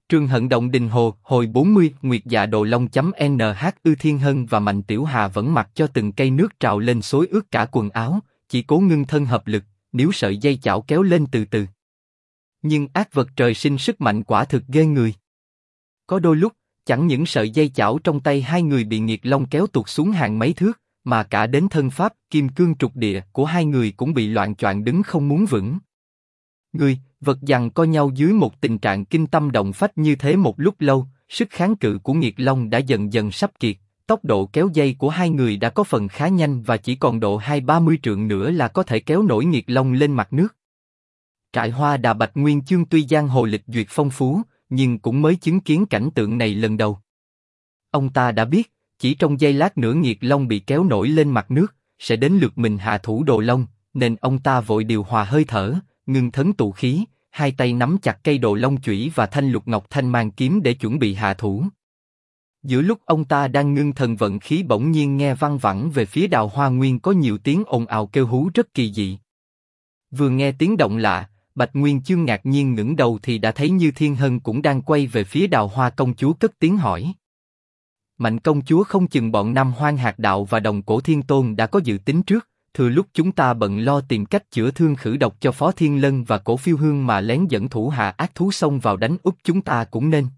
Trường Hận Động Đình Hồ, hồi 40, Nguyệt Dạ Đồ Long.nh Ư Thiên Hân và Mạnh Tiểu Hà vẫn mặc cho từng cây nước trào lên xối ướt cả quần áo, chỉ cố ngưng thân hợp lực, níu sợi dây chảo kéo lên từ từ. Nhưng ác vật trời sinh sức mạnh quả thực ghê người. Có đôi lúc, chẳng những sợi dây chảo trong tay hai người bị Nghiệt Long kéo tụt xuống hàng mấy thước, mà cả đến thân pháp kim cương trục địa của hai người cũng bị loạng choạng đứng không muốn vững. Người, vật giằng co nhau dưới một tình trạng kinh tâm động phách như thế một lúc lâu, sức kháng cự của Nghiệt Long đã dần dần sắp kiệt, tốc độ kéo dây của hai người đã có phần khá nhanh và chỉ còn độ 20-30 trượng nữa là có thể kéo nổi Nghiệt Long lên mặt nước. Trại Hoa Đà Bạch Nguyên Chương tuy giang hồ lịch duyệt phong phú, nhưng cũng mới chứng kiến cảnh tượng này lần đầu. Ông ta đã biết, chỉ trong giây lát nữa Nghiệt Long bị kéo nổi lên mặt nước, sẽ đến lượt mình hạ thủ Đồ Long, nên ông ta vội điều hòa hơi thở, ngưng thấn tụ khí, hai tay nắm chặt cây Đồ Long chủy và thanh Lục Ngọc Thanh Mang kiếm để chuẩn bị hạ thủ. Giữa lúc ông ta đang ngưng thần vận khí bỗng nhiên nghe văng vẳng về phía Đào Hoa Nguyên có nhiều tiếng ồn ào kêu hú rất kỳ dị. Vừa nghe tiếng động lạ, Bạch Nguyên Chương ngạc nhiên ngẩng đầu thì đã thấy Như Thiên Hân cũng đang quay về phía Đào Hoa công chúa cất tiếng hỏi. Mạnh công chúa, không chừng bọn Nam Hoang Hạt Đạo và Đồng Cổ Thiên Tôn đã có dự tính trước, thừa lúc chúng ta bận lo tìm cách chữa thương khử độc cho Phó Thiên Lân và Cổ Phiêu Hương mà lén dẫn thủ hạ ác thú xông vào đánh úp chúng ta cũng nên.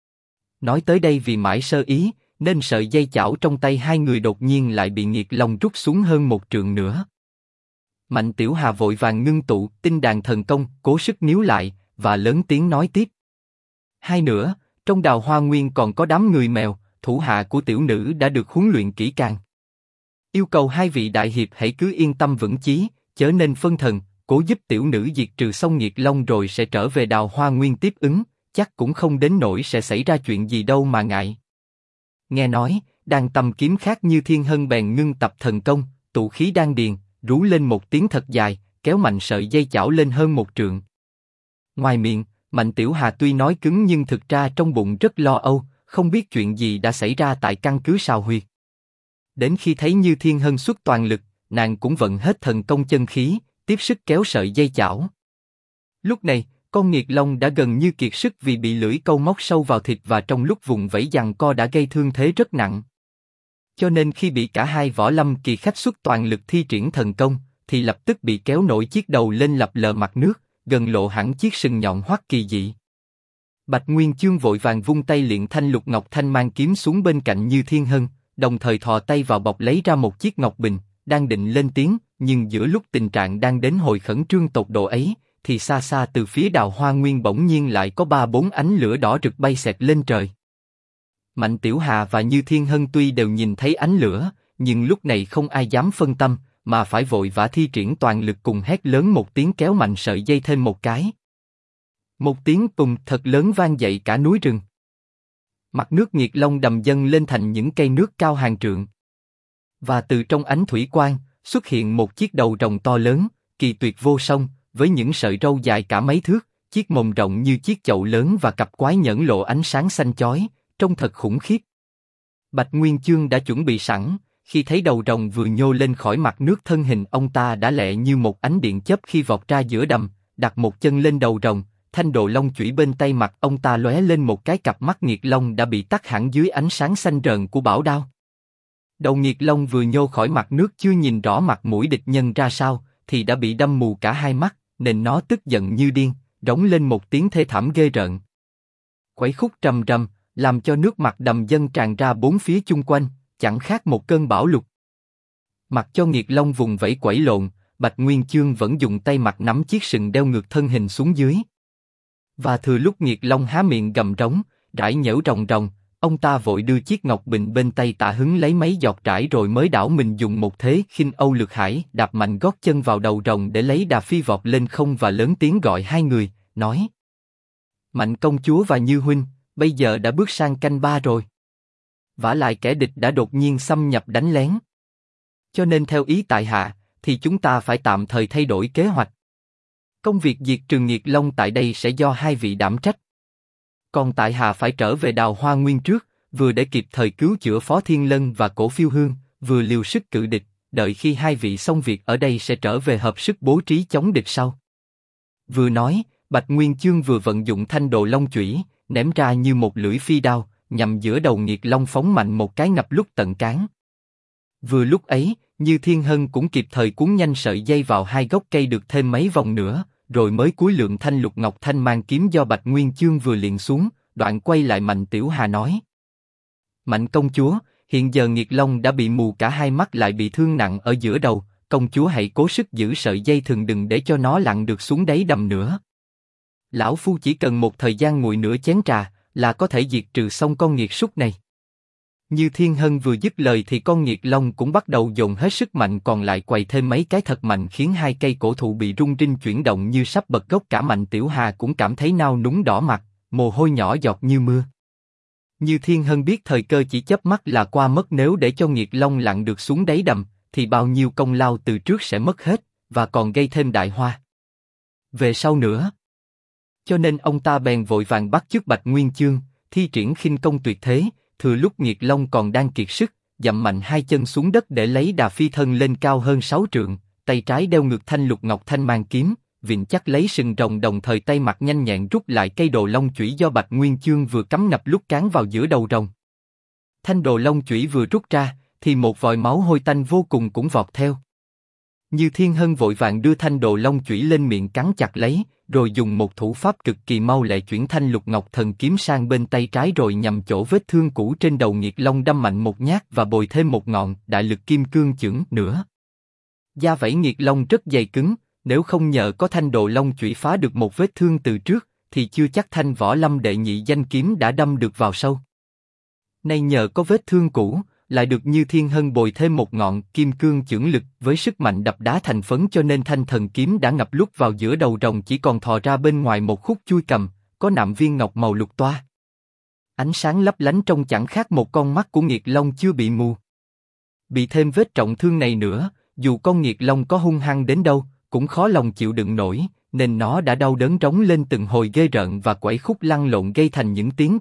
Nói tới đây vì mãi sơ ý, nên sợi dây chảo trong tay hai người đột nhiên lại bị Nghiệt Long rút xuống hơn một trượng nữa. Mạnh Tiểu Hà vội vàng ngưng tụ tinh đàn thần công, cố sức níu lại, và lớn tiếng nói tiếp. Hai nữa, trong Đào Hoa Nguyên còn có đám người mèo, thủ hạ của tiểu nữ đã được huấn luyện kỹ càng. Yêu cầu hai vị đại hiệp hãy cứ yên tâm vững chí, chớ nên phân thần, cố giúp tiểu nữ diệt trừ xong Nghiệt Long rồi sẽ trở về Đào Hoa Nguyên tiếp ứng, chắc cũng không đến nỗi sẽ xảy ra chuyện gì đâu mà ngại. Nghe nói, đàn tầm kiếm khác Như Thiên Hân bèn ngưng tập thần công, tụ khí đan điền, rú lên một tiếng thật dài, kéo mạnh sợi dây chảo lên hơn một trượng. Ngoài miệng, Mạnh Tiểu Hà tuy nói cứng nhưng thực ra trong bụng rất lo âu, không biết chuyện gì đã xảy ra tại căn cứ Sào Huyệt. Đến khi thấy Như Thiên Hân xuất toàn lực, nàng cũng vận hết thần công chân khí, tiếp sức kéo sợi dây chảo. Lúc này, con Nghiệt Long đã gần như kiệt sức vì bị lưỡi câu móc sâu vào thịt và trong lúc vùng vẫy giằng co đã gây thương thế rất nặng. Cho nên khi bị cả hai võ lâm kỳ khách xuất toàn lực thi triển thần công, thì lập tức bị kéo nổi chiếc đầu lên lập lờ mặt nước, gần lộ hẳn chiếc sừng nhọn hoắt kỳ dị. Bạch Nguyên Chương vội vàng vung tay luyện thanh Lục Ngọc Thanh Mang kiếm xuống bên cạnh Như Thiên Hân, đồng thời thò tay vào bọc lấy ra một chiếc ngọc bình, đang định lên tiếng, nhưng giữa lúc tình trạng đang đến hồi khẩn trương tột độ ấy, thì xa xa từ phía Đào Hoa Nguyên bỗng nhiên lại có 3-4 ánh lửa đỏ rực bay xẹt lên trời. Mạnh Tiểu Hà và Như Thiên Hân tuy đều nhìn thấy ánh lửa, nhưng lúc này không ai dám phân tâm, mà phải vội vã thi triển toàn lực cùng hét lớn một tiếng kéo mạnh sợi dây thêm một cái. Một tiếng tùng thật lớn vang dậy cả núi rừng. Mặt nước Nghiệt Long đầm dâng lên thành những cây nước cao hàng trượng. Và từ trong ánh thủy quang, xuất hiện một chiếc đầu rồng to lớn, kỳ tuyệt vô song, với những sợi râu dài cả mấy thước, chiếc mồm rộng như chiếc chậu lớn và cặp quái nhẫn lộ ánh sáng xanh chói, trông thật khủng khiếp. Bạch Nguyên Chương đã chuẩn bị sẵn, khi thấy đầu rồng vừa nhô lên khỏi mặt nước thân hình ông ta đã lẹ như một ánh điện chớp khi vọt ra giữa đầm, đặt một chân lên đầu rồng, thanh Đồ Long chủy bên tay mặt ông ta lóe lên một cái, cặp mắt Nghiệt Long đã bị tắt hẳn dưới ánh sáng xanh rờn của bảo đao. Đầu Nghiệt Long vừa nhô khỏi mặt nước chưa nhìn rõ mặt mũi địch nhân ra sao, thì đã bị đâm mù cả hai mắt, nên nó tức giận như điên, rống lên một tiếng thê thảm ghê rợn. Quẩy khúc trầm trầm, làm cho nước mặt đầm dâng tràn ra bốn phía chung quanh, chẳng khác một cơn bão lụt. Mặc cho Nghiệt Long vùng vẫy quẩy lộn, Bạch Nguyên Chương vẫn dùng tay mặt nắm chiếc sừng đeo ngược thân hình xuống dưới. Và thừa lúc Nghiệt Long há miệng gầm rống, rải nhễu ròng ròng, ông ta vội đưa chiếc ngọc bình bên tay tả hứng lấy mấy giọt rải rồi mới đảo mình dùng một thế khinh Âu Lược Hải đạp mạnh gót chân vào đầu rồng để lấy đà phi vọt lên không và lớn tiếng gọi hai người, nói: Mạnh công chúa và Như huynh, bây giờ đã bước sang canh ba rồi. Vả lại kẻ địch đã đột nhiên xâm nhập đánh lén. Cho nên theo ý tại hạ, thì chúng ta phải tạm thời thay đổi kế hoạch. Công việc diệt trừ Nghiệt Long tại đây sẽ do hai vị đảm trách. Còn tại hạ phải trở về Đào Hoa Nguyên trước, vừa để kịp thời cứu chữa Phó Thiên Lân và Cổ Phiêu Hương, vừa liều sức cự địch, đợi khi hai vị xong việc ở đây sẽ trở về hợp sức bố trí chống địch sau. Vừa nói, Bạch Nguyên Chương vừa vận dụng thanh Đồ Long chủy, ném ra như một lưỡi phi đao, nhằm giữa đầu Nghiệt Long phóng mạnh một cái ngập lúc tận cán. Vừa lúc ấy, Như Thiên Hân cũng kịp thời cuốn nhanh sợi dây vào hai gốc cây được thêm mấy vòng nữa, rồi mới cúi lượng thanh lục ngọc thanh mang kiếm do Bạch Nguyên Chương vừa liền xuống, đoạn quay lại Mạnh Tiểu Hà nói: Mạnh công chúa, hiện giờ Nghiệt Long đã bị mù cả hai mắt lại bị thương nặng ở giữa đầu, công chúa hãy cố sức giữ sợi dây thừng đừng để cho nó lặn được xuống đáy đầm nữa. Lão phu chỉ cần một thời gian nguội nửa chén trà là có thể diệt trừ xong con nghiệt súc này. Như Thiên Hân vừa dứt lời thì con Nghiệt Long cũng bắt đầu dồn hết sức mạnh còn lại quầy thêm mấy cái thật mạnh khiến hai cây cổ thụ bị rung rinh chuyển động như sắp bật gốc. Cả Mạnh Tiểu Hà cũng cảm thấy nao núng đỏ mặt, mồ hôi nhỏ giọt như mưa. Như Thiên Hân biết thời cơ chỉ chớp mắt là qua mất, nếu để cho Nghiệt Long lặn được xuống đáy đầm, thì bao nhiêu công lao từ trước sẽ mất hết, và còn gây thêm đại hoa về sau nữa. Cho nên ông ta bèn vội vàng bắt chước Bạch Nguyên Chương, thi triển khinh công tuyệt thế, thừa lúc Nghiệt Long còn đang kiệt sức, dậm mạnh hai chân xuống đất để lấy đà phi thân lên cao hơn 6 trượng, tay trái đeo ngược thanh lục ngọc thanh mang kiếm, vịn chắc lấy sừng rồng, đồng thời tay mặt nhanh nhẹn rút lại cây đồ long chủy do Bạch Nguyên Chương vừa cắm ngập lúc cán vào giữa đầu rồng. Thanh đồ long chủy vừa rút ra, thì một vòi máu hôi tanh vô cùng cũng vọt theo. Như Thiên Hân vội vàng đưa thanh đồ long chủy lên miệng cắn chặt lấy, rồi dùng một thủ pháp cực kỳ mau lẹ chuyển thanh lục ngọc thần kiếm sang bên tay trái, rồi nhằm chỗ vết thương cũ trên đầu Nghiệt Long đâm mạnh một nhát và bồi thêm một ngọn đại lực kim cương chưởng nữa. Da vảy Nghiệt Long rất dày cứng, nếu không nhờ có thanh đồ long chủy phá được một vết thương từ trước, thì chưa chắc thanh võ lâm đệ nhị danh kiếm đã đâm được vào sâu. Nay nhờ có vết thương cũ, lại được Như Thiên Hân bồi thêm một ngọn kim cương chưởng lực với sức mạnh đập đá thành phấn, cho nên thanh thần kiếm đã ngập lúc vào giữa đầu rồng chỉ còn thò ra bên ngoài một khúc chui cầm, có nạm viên ngọc màu lục toa. Ánh sáng lấp lánh trông chẳng khác một con mắt của Nghiệt Long chưa bị mù. Bị thêm vết trọng thương này nữa, dù con Nghiệt Long có hung hăng đến đâu, cũng khó lòng chịu đựng nổi, nên nó đã đau đớn rống lên từng hồi ghê rợn và quẩy khúc lăn lộn gây thành những tiếng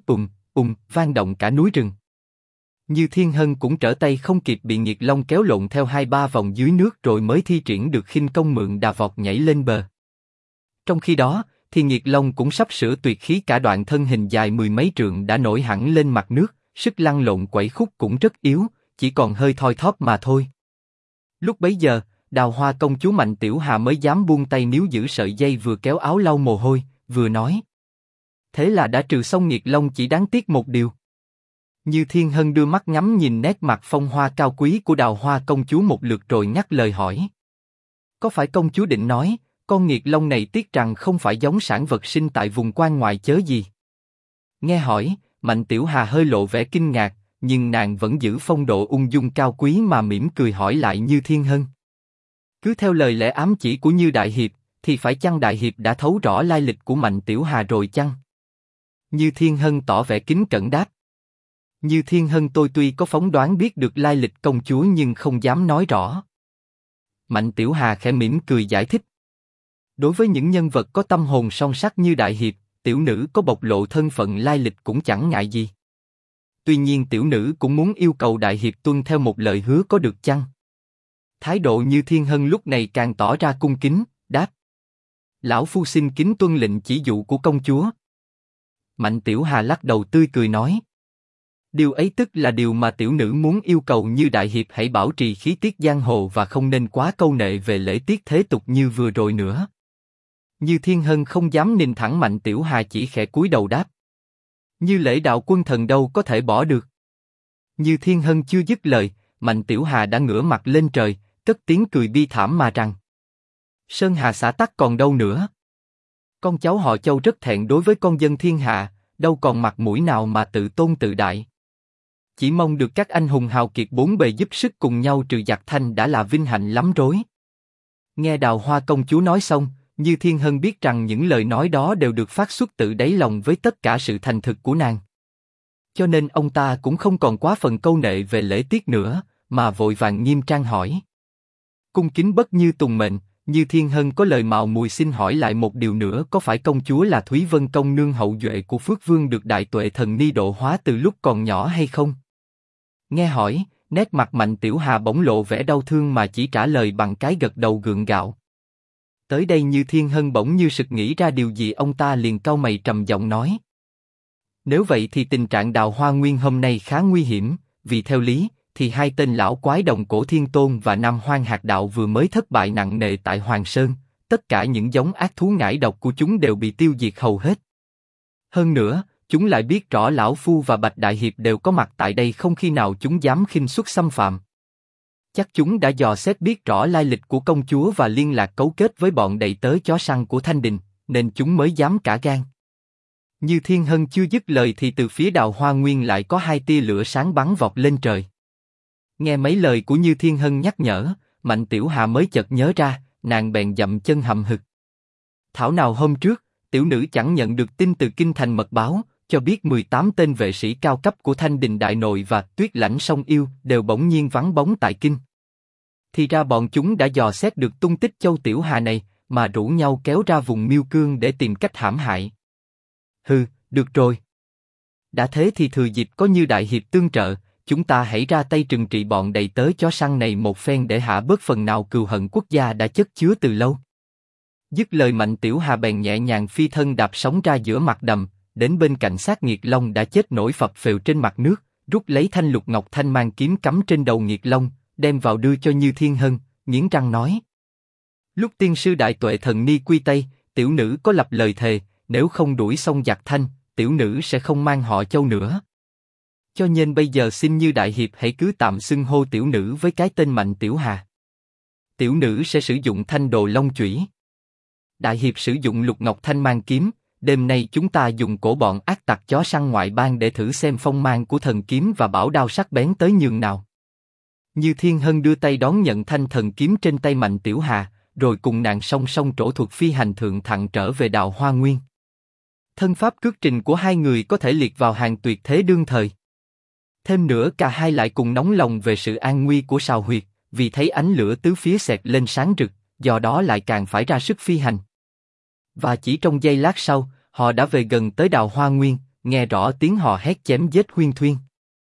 vang động cả núi rừng. Như Thiên Hân cũng trở tay không kịp, bị Nghiệt Long kéo lộn theo 2-3 vòng dưới nước rồi mới thi triển được khinh công mượn đà vọt nhảy lên bờ. Trong khi đó, thì Nghiệt Long cũng sắp sửa tuyệt khí, cả đoạn thân hình dài mười mấy trượng đã nổi hẳn lên mặt nước, sức lăn lộn quẩy khúc cũng rất yếu, chỉ còn hơi thoi thóp mà thôi. Lúc bấy giờ, Đào Hoa công chúa Mạnh Tiểu Hà mới dám buông tay níu giữ sợi dây, vừa kéo áo lau mồ hôi, vừa nói: Thế là đã trừ xong Nghiệt Long, chỉ đáng tiếc một điều. Như Thiên Hân đưa mắt ngắm nhìn nét mặt phong hoa cao quý của Đào Hoa công chúa một lượt rồi ngắt lời hỏi: Có phải công chúa định nói, con Nghiệt Long này tiếc rằng không phải giống sản vật sinh tại vùng quan ngoại chớ gì? Nghe hỏi, Mạnh Tiểu Hà hơi lộ vẻ kinh ngạc, nhưng nàng vẫn giữ phong độ ung dung cao quý mà mỉm cười hỏi lại Như Thiên Hân: Cứ theo lời lẽ ám chỉ của Như Đại Hiệp, thì phải chăng Đại Hiệp đã thấu rõ lai lịch của Mạnh Tiểu Hà rồi chăng? Như Thiên Hân tỏ vẻ kính cẩn đáp: Như Thiên Hân, tôi tuy có phỏng đoán biết được lai lịch công chúa nhưng không dám nói rõ. Mạnh Tiểu Hà khẽ mỉm cười giải thích: Đối với những nhân vật có tâm hồn son sắc như Đại Hiệp, tiểu nữ có bộc lộ thân phận lai lịch cũng chẳng ngại gì. Tuy nhiên tiểu nữ cũng muốn yêu cầu Đại Hiệp tuân theo một lời hứa, có được chăng? Thái độ Như Thiên Hân lúc này càng tỏ ra cung kính, đáp: Lão phu xin kính tuân lệnh chỉ dụ của công chúa. Mạnh Tiểu Hà lắc đầu tươi cười nói: Điều ấy tức là điều mà tiểu nữ muốn yêu cầu Như Đại Hiệp hãy bảo trì khí tiết giang hồ và không nên quá câu nệ về lễ tiết thế tục như vừa rồi nữa. Như Thiên Hân không dám nhìn thẳng Mạnh Tiểu Hà, chỉ khẽ cúi đầu đáp: Như lễ đạo quân thần đâu có thể bỏ được. Như Thiên Hân chưa dứt lời, Mạnh Tiểu Hà đã ngửa mặt lên trời, cất tiếng cười bi thảm mà rằng: Sơn Hà xã tắc còn đâu nữa. Con cháu họ Châu rất thẹn đối với con dân thiên hạ, đâu còn mặt mũi nào mà tự tôn tự đại. Chỉ mong được các anh hùng hào kiệt bốn bề giúp sức cùng nhau trừ giặc thanh đã là vinh hạnh lắm rối. Nghe Đào Hoa công chúa nói xong, Như Thiên Hân biết rằng những lời nói đó đều được phát xuất từ đáy lòng với tất cả sự thành thực của nàng. Cho nên ông ta cũng không còn quá phần câu nệ về lễ tiết nữa, mà vội vàng nghiêm trang hỏi: Cung kính bất như tùng mệnh, Như Thiên Hân có lời mạo muội xin hỏi lại một điều nữa, có phải công chúa là Thúy Vân công nương hậu duệ của Phước Vương được Đại Tuệ thần ni độ hóa từ lúc còn nhỏ hay không? Nghe hỏi, nét mặt Mạnh Tiểu Hà bỗng lộ vẻ đau thương mà chỉ trả lời bằng cái gật đầu gượng gạo. Tới đây Như Thiên Hân bỗng như sực nghĩ ra điều gì, ông ta liền cau mày trầm giọng nói: Nếu vậy thì tình trạng Đào Hoa Nguyên hôm nay khá nguy hiểm, vì theo lý, thì hai tên lão quái Đồng Cổ Thiên Tôn và Nam Hoang Hạt Đạo vừa mới thất bại nặng nề tại Hoàng Sơn, tất cả những giống ác thú ngải độc của chúng đều bị tiêu diệt hầu hết. Hơn nữa, chúng lại biết rõ Lão Phu và Bạch Đại Hiệp đều có mặt tại đây, không khi nào chúng dám khinh suất xâm phạm. Chắc chúng đã dò xét biết rõ lai lịch của công chúa và liên lạc cấu kết với bọn đầy tớ chó săn của Thanh Đình, nên chúng mới dám cả gan. Như Thiên Hân chưa dứt lời thì từ phía Đào Hoa Nguyên lại có hai tia lửa sáng bắn vọt lên trời. Nghe mấy lời của Như Thiên Hân nhắc nhở, Mạnh Tiểu Hà mới chợt nhớ ra, nàng bèn dậm chân hậm hực. Thảo nào hôm trước, tiểu nữ chẳng nhận được tin từ kinh thành mật báo, cho biết 18 tên vệ sĩ cao cấp của Thanh Đình Đại Nội và Tuyết Lãnh Sông Yêu đều bỗng nhiên vắng bóng tại kinh. Thì ra bọn chúng đã dò xét được tung tích Châu Tiểu Hà này, mà rủ nhau kéo ra vùng Miêu Cương để tìm cách hãm hại. Hừ, được rồi. Đã thế thì thừa dịp có Như Đại Hiệp tương trợ, chúng ta hãy ra tay trừng trị bọn đầy tớ chó săn này một phen để hạ bớt phần nào cừu hận quốc gia đã chất chứa từ lâu. Dứt lời Mạnh Tiểu Hà bèn nhẹ nhàng phi thân đạp sóng ra giữa mặt đầm, đến bên cạnh xác Nghiệt Long đã chết nổi phập phều trên mặt nước, rút lấy thanh lục ngọc thanh mang kiếm cắm trên đầu Nghiệt Long, đem vào đưa cho Như Thiên Hân, nghiến răng nói: Lúc tiên sư Đại Tuệ Thần Ni quy Tây, tiểu nữ có lập lời thề, nếu không đuổi xong giặc Thanh, tiểu nữ sẽ không mang họ Châu nữa. Cho nên bây giờ xin Như Đại Hiệp hãy cứ tạm xưng hô tiểu nữ với cái tên Mạnh Tiểu Hà. Tiểu nữ sẽ sử dụng Thanh Đồ Long Chủy. Đại Hiệp sử dụng Lục Ngọc Thanh mang kiếm. Đêm nay chúng ta dùng cổ bọn ác tặc chó săn ngoại bang để thử xem phong mang của thần kiếm và bảo đao sắc bén tới nhường nào. Như Thiên Hân đưa tay đón nhận thanh thần kiếm trên tay Mạnh Tiểu Hà, rồi cùng nàng song song trổ thuật phi hành thượng thặng trở về Đào Hoa Nguyên. Thân pháp cước trình của hai người có thể liệt vào hàng tuyệt thế đương thời. Thêm nữa cả hai lại cùng nóng lòng về sự an nguy của Sào Huyệt, vì thấy ánh lửa tứ phía xẹt lên sáng rực, do đó lại càng phải ra sức phi hành. Và chỉ trong giây lát sau, họ đã về gần tới Đào Hoa Nguyên, nghe rõ tiếng hò hét chém giết huyên thuyên.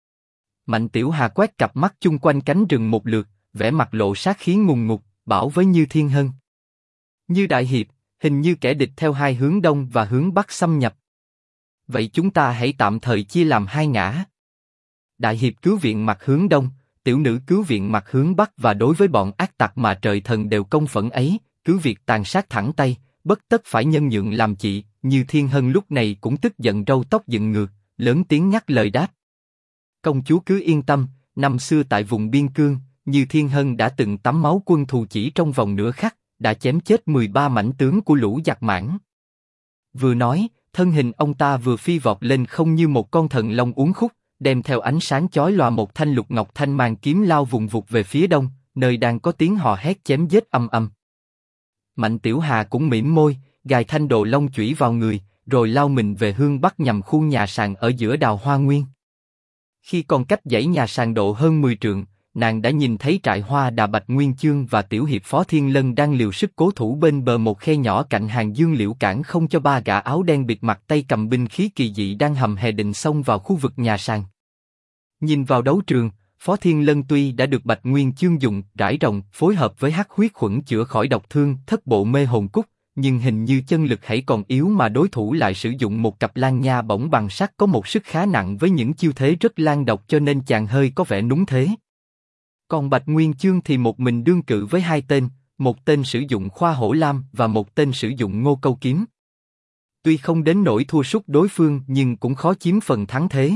Mạnh Tiểu Hà quét cặp mắt chung quanh cánh rừng một lượt, vẻ mặt lộ sát khí ngùng ngục, bảo với Như Thiên Hân: Như Đại Hiệp, hình như kẻ địch theo hai hướng đông và hướng bắc xâm nhập. Vậy chúng ta hãy tạm thời chia làm hai ngã. Đại Hiệp cứu viện mặt hướng đông, tiểu nữ cứu viện mặt hướng bắc, và đối với bọn ác tặc mà trời thần đều công phẫn ấy, cứ việc tàn sát thẳng tay, bất tất phải nhân nhượng làm chị. Như Thiên Hân lúc này cũng tức giận râu tóc dựng ngược, lớn tiếng nhắc lời đáp: Công chúa cứ yên tâm, năm xưa tại vùng biên cương, Như Thiên Hân đã từng tắm máu quân thù, chỉ trong vòng nửa khắc đã chém chết 13 mãnh tướng của lũ giặc Mãn. Vừa nói, thân hình ông ta vừa phi vọt lên không như một con thần long uốn khúc, đem theo ánh sáng chói lòa một thanh lục ngọc thanh mang kiếm lao vùng vụt về phía đông, nơi đang có tiếng hò hét chém giết ầm ầm. Mạnh Tiểu Hà cũng mỉm môi, gài thanh đồ long chủy vào người, rồi lao mình về hướng bắc nhằm khu nhà sàn ở giữa Đào Hoa Nguyên. Khi còn cách dãy nhà sàn độ hơn 10 trượng, nàng đã nhìn thấy trại Hoa Đà Bạch Nguyên Chương và tiểu hiệp Phó Thiên Lân đang liều sức cố thủ bên bờ một khe nhỏ cạnh hàng dương liễu, cản không cho ba gã áo đen bịt mặt tay cầm binh khí kỳ dị đang hầm hè định xông vào khu vực nhà sàn. Nhìn vào đấu trường, Phó Thiên Lân tuy đã được Bạch Nguyên Chương dùng rải rồng phối hợp với hắc huyết khuẩn chữa khỏi độc thương thất bộ mê hồn cúc, nhưng hình như chân lực hãy còn yếu mà đối thủ lại sử dụng một cặp lang nha bổng bằng sắt có một sức khá nặng với những chiêu thế rất lang độc, cho nên chàng hơi có vẻ núng thế. Còn Bạch Nguyên Chương thì một mình đương cự với hai tên, một tên sử dụng Khoa Hổ Lam và một tên sử dụng Ngô Câu Kiếm. Tuy không đến nỗi thua sút đối phương nhưng cũng khó chiếm phần thắng thế.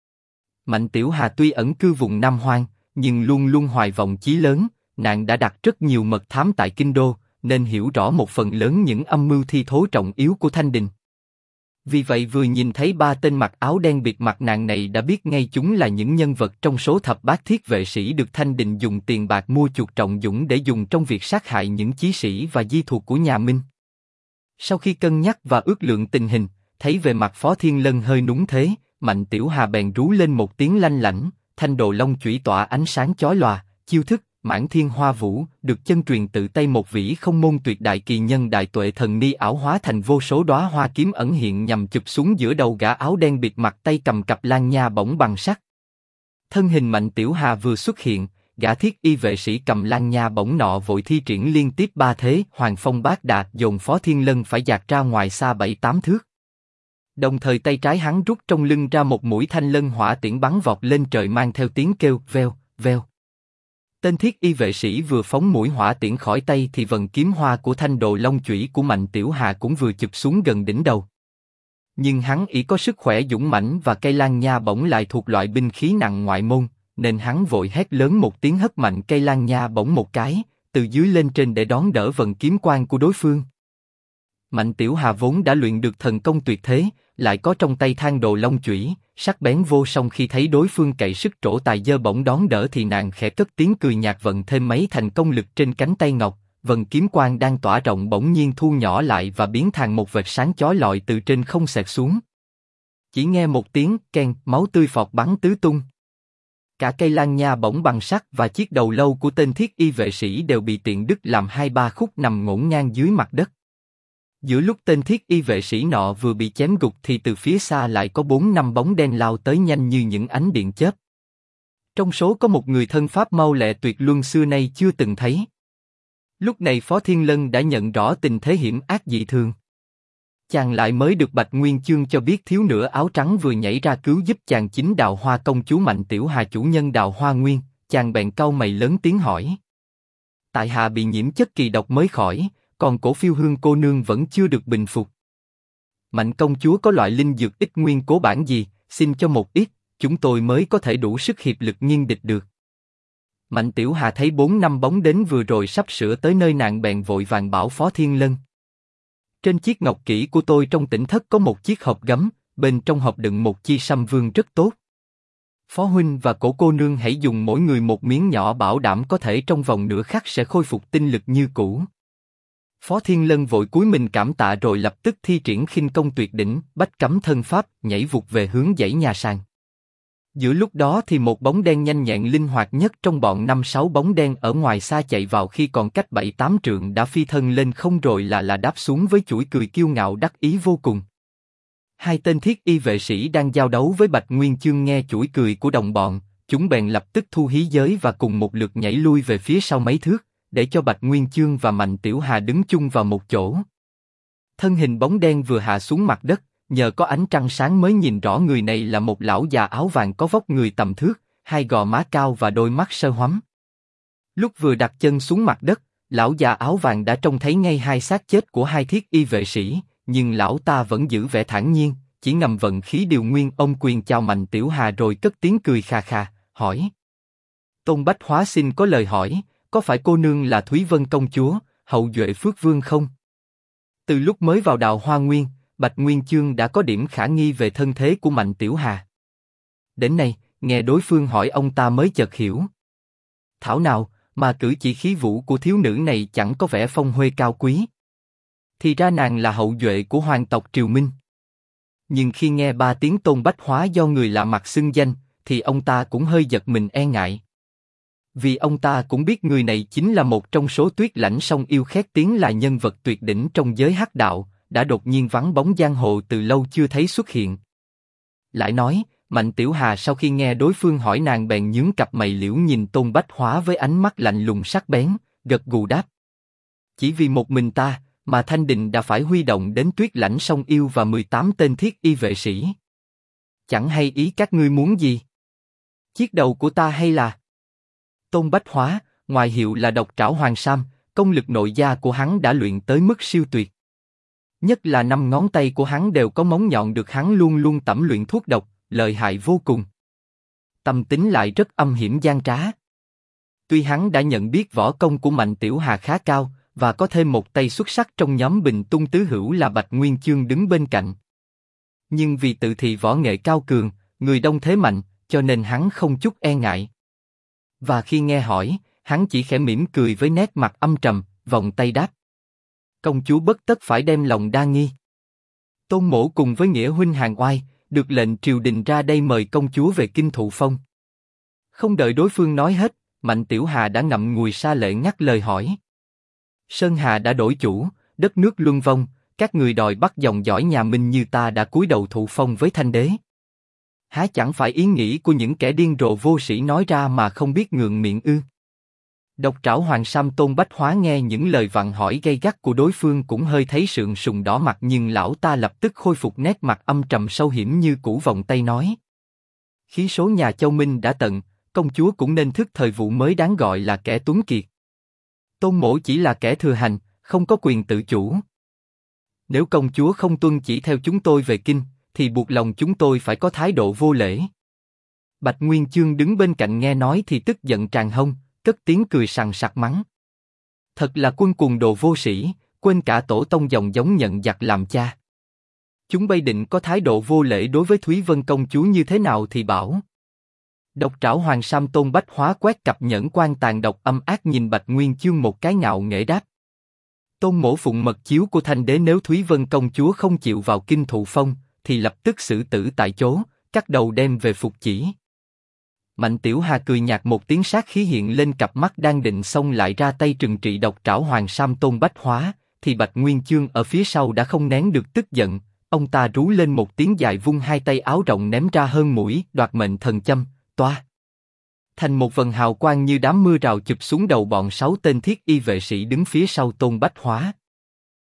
Mạnh Tiểu Hà tuy ẩn cư vùng Nam Hoang, nhưng luôn luôn hoài vọng chí lớn, nàng đã đặt rất nhiều mật thám tại kinh đô, nên hiểu rõ một phần lớn những âm mưu thi thố trọng yếu của Thanh Đình. Vì vậy vừa nhìn thấy ba tên mặc áo đen bịt mặt nàng này đã biết ngay chúng là những nhân vật trong số thập bát thiết vệ sĩ được Thanh Đình dùng tiền bạc mua chuộc trọng dũng để dùng trong việc sát hại những chí sĩ và di thuộc của nhà Minh. Sau khi cân nhắc và ước lượng tình hình, thấy về mặt Phó Thiên Lân hơi núng thế, Mạnh Tiểu Hà bèn rú lên một tiếng lanh lảnh, thanh đồ long chủy tỏa ánh sáng chói lòa, chiêu thức Mãn Thiên Hoa Vũ được chân truyền tự tay một vị không môn tuyệt đại kỳ nhân Đại Tuệ Thần Ni ảo hóa thành vô số đóa hoa kiếm ẩn hiện nhằm chụp xuống giữa đầu gã áo đen bịt mặt tay cầm cặp lang nha bổng bằng sắt. Thân hình Mạnh Tiểu Hà vừa xuất hiện, gã thiết y vệ sĩ cầm lang nha bổng nọ vội thi triển liên tiếp ba thế Hoàng Phong Bát Đà, dồn Phó Thiên Lân phải dạt ra ngoài xa 7-8 thước. Đồng thời tay trái hắn rút trong lưng ra một mũi thanh lân hỏa tiễn bắn vọt lên trời mang theo tiếng kêu veo, veo. Tên thiết y vệ sĩ vừa phóng mũi hỏa tiễn khỏi tay thì vần kiếm hoa của thanh đồ long chủy của Mạnh Tiểu Hà cũng vừa chụp xuống gần đỉnh đầu. Nhưng hắn ỷ có sức khỏe dũng mãnh và cây lan nha bổng lại thuộc loại binh khí nặng ngoại môn, nên hắn vội hét lớn một tiếng hất mạnh cây lan nha bổng một cái, từ dưới lên trên để đón đỡ vần kiếm quang của đối phương. Mạnh Tiểu Hà vốn đã luyện được thần công tuyệt thế, lại có trong tay thang đồ long chủy, sắc bén vô song, khi thấy đối phương cậy sức trổ tài giơ bổng đón đỡ thì nàng khẽ cất tiếng cười nhạt, vận thêm mấy thành công lực trên cánh tay ngọc, vần kiếm quang đang tỏa rộng bỗng nhiên thu nhỏ lại và biến thành một vệt sáng chói lọi từ trên không xẹt xuống. Chỉ nghe một tiếng keng, máu tươi phọt bắn tứ tung. Cả cây lan nha bổng bằng sắt và chiếc đầu lâu của tên thiết y vệ sĩ đều bị tiện đứt làm 2-3 khúc nằm ngổn ngang dưới mặt đất. Giữa lúc tên thiết y vệ sĩ nọ vừa bị chém gục thì từ phía xa lại có 4-5 bóng đen lao tới nhanh như những ánh điện chớp. Trong số có một người thân pháp mau lẹ tuyệt luân xưa nay chưa từng thấy. Lúc này Phó Thiên Lân đã nhận rõ tình thế hiểm ác dị thường. Chàng lại mới được Bạch Nguyên Chương cho biết thiếu nữ áo trắng vừa nhảy ra cứu giúp chàng chính Đào Hoa công chúa Mạnh Tiểu Hà chủ nhân Đào Hoa Nguyên. Chàng bèn cau mày lớn tiếng hỏi: tại hạ bị nhiễm chất kỳ độc mới khỏi, còn Cổ Phiêu Hương cô nương vẫn chưa được bình phục. Mạnh công chúa có loại linh dược ít nguyên cố bản gì, xin cho một ít, chúng tôi mới có thể đủ sức hiệp lực nghiên địch được. Mạnh Tiểu Hà thấy 4-5 bóng đến vừa rồi sắp sửa tới nơi nàng bèn vội vàng bảo Phó Thiên Lân: trên chiếc ngọc kỹ của tôi trong tỉnh thất có một chiếc hộp gấm, bên trong hộp đựng một chi sâm vương rất tốt. Phó huynh và Cổ cô nương hãy dùng mỗi người một miếng nhỏ, bảo đảm có thể trong vòng nửa khắc sẽ khôi phục tinh lực như cũ. Phó Thiên Lân vội cúi mình cảm tạ rồi lập tức thi triển khinh công tuyệt đỉnh, bách cấm thân pháp, nhảy vụt về hướng dãy nhà sàn. Giữa lúc đó thì một bóng đen nhanh nhẹn linh hoạt nhất trong bọn 5-6 bóng đen ở ngoài xa chạy vào khi còn cách 7-8 trượng đã phi thân lên không rồi là đáp xuống với chuỗi cười kiêu ngạo đắc ý vô cùng. Hai tên thiết y vệ sĩ đang giao đấu với Bạch Nguyên Chương nghe chuỗi cười của đồng bọn, chúng bèn lập tức thu hí giới và cùng một lượt nhảy lui về phía sau mấy thước, để cho Bạch Nguyên Chương và Mạnh Tiểu Hà đứng chung vào một chỗ. Thân hình bóng đen vừa hạ xuống mặt đất, nhờ có ánh trăng sáng mới nhìn rõ người này là một lão già áo vàng có vóc người tầm thước, hai gò má cao và đôi mắt sâu hoắm. Lúc vừa đặt chân xuống mặt đất, lão già áo vàng đã trông thấy ngay hai xác chết của hai thiết y vệ sĩ, nhưng lão ta vẫn giữ vẻ thản nhiên, chỉ ngầm vận khí điều nguyên ông quyền chào Mạnh Tiểu Hà rồi cất tiếng cười khà khà, hỏi: Tôn Bách Hóa xin có lời hỏi, có phải cô nương là Thúy Vân công chúa, hậu duệ Phước Vương không? Từ lúc mới vào Đào Hoa Nguyên, Bạch Nguyên Chương đã có điểm khả nghi về thân thế của Mạnh Tiểu Hà. Đến nay, nghe đối phương hỏi ông ta mới chợt hiểu. Thảo nào, mà cử chỉ khí vũ của thiếu nữ này chẳng có vẻ phong huê cao quý. Thì ra nàng là hậu duệ của hoàng tộc Triều Minh. Nhưng khi nghe 3 tiếng Tôn Bách Hóa do người lạ mặt xưng danh, thì ông ta cũng hơi giật mình e ngại. Vì ông ta cũng biết người này chính là một trong số Tuyết Lãnh song yêu khét tiếng là nhân vật tuyệt đỉnh trong giới hắc đạo, đã đột nhiên vắng bóng giang hồ từ lâu chưa thấy xuất hiện. Lại nói, Mạnh Tiểu Hà sau khi nghe đối phương hỏi nàng bèn nhướng cặp mày liễu nhìn Tôn Bách Hóa với ánh mắt lạnh lùng sắc bén, gật gù đáp: chỉ vì một mình ta, mà Thanh Đình đã phải huy động đến Tuyết Lãnh song yêu và 18 tên thiết y vệ sĩ. Chẳng hay ý các ngươi muốn gì? Chiếc đầu của ta hay là... Tôn Bách Hóa, ngoài hiệu là Độc Trảo Hoàng Sam, công lực nội gia của hắn đã luyện tới mức siêu tuyệt. Nhất là 5 ngón tay của hắn đều có móng nhọn được hắn luôn luôn tẩm luyện thuốc độc, lợi hại vô cùng. Tâm tính lại rất âm hiểm gian trá. Tuy hắn đã nhận biết võ công của Mạnh Tiểu Hà khá cao, và có thêm một tay xuất sắc trong nhóm Bình Tung tứ hữu là Bạch Nguyên Chương đứng bên cạnh. Nhưng vì tự thị võ nghệ cao cường, người đông thế mạnh, cho nên hắn không chút e ngại. Và khi nghe hỏi, hắn chỉ khẽ mỉm cười với nét mặt âm trầm, vòng tay đáp: công chúa bất tất phải đem lòng đa nghi. Tôn mỗ cùng với nghĩa huynh hàng oai, được lệnh triều đình ra đây mời công chúa về kinh thụ phong. Không đợi đối phương nói hết, Mạnh Tiểu Hà đã ngậm ngùi sa lệ ngắt lời hỏi: Sơn Hà đã đổi chủ, đất nước luân vong, các người đòi bắt dòng dõi nhà Minh như ta đã cúi đầu thụ phong với Thanh đế. Há chẳng phải ý nghĩ của những kẻ điên rồ vô sĩ nói ra mà không biết ngượng miệng ư? Độc trảo Hoàng Sam Tôn Bách Hóa nghe những lời vặn hỏi gay gắt của đối phương cũng hơi thấy sượng sùng đỏ mặt, nhưng lão ta lập tức khôi phục nét mặt âm trầm sâu hiểm như cũ, vòng tay nói: khí số nhà Châu Minh đã tận, công chúa cũng nên thức thời, vụ mới đáng gọi là kẻ tuấn kiệt. Tôn mỗ chỉ là kẻ thừa hành, không có quyền tự chủ. Nếu công chúa không tuân chỉ theo chúng tôi về kinh, thì buộc lòng chúng tôi phải có thái độ vô lễ. Bạch Nguyên Chương đứng bên cạnh nghe nói thì tức giận tràn hông, cất tiếng cười sằng sặc mắng: thật là quân cuồng đồ vô sĩ, quên cả tổ tông dòng giống nhận giặc làm cha. Chúng bay định có thái độ vô lễ đối với Thúy Vân công chúa như thế nào thì bảo. Độc trảo Hoàng Sam Tôn Bách Hóa quét cặp nhẫn quan tàn độc âm ác nhìn Bạch Nguyên Chương một cái, ngạo nghễ đáp: Tôn mỗ phụng mật chiếu của Thanh đế, nếu Thúy Vân công chúa không chịu vào kinh thụ phong, thì lập tức xử tử tại chỗ, cắt đầu đem về phục chỉ. Mạnh Tiểu Hà cười nhạt một tiếng, sát khí hiện lên cặp mắt, đang định xông lại ra tay trừng trị độc trảo Hoàng Sam Tôn Bách Hóa, thì Bạch Nguyên Chương ở phía sau đã không nén được tức giận, ông ta rú lên một tiếng dài, vung hai tay áo rộng ném ra hơn mũi đoạt mệnh thần châm, toa. Thành một vần hào quang như đám mưa rào chụp xuống đầu bọn 6 tên thiết y vệ sĩ đứng phía sau Tôn Bách Hóa,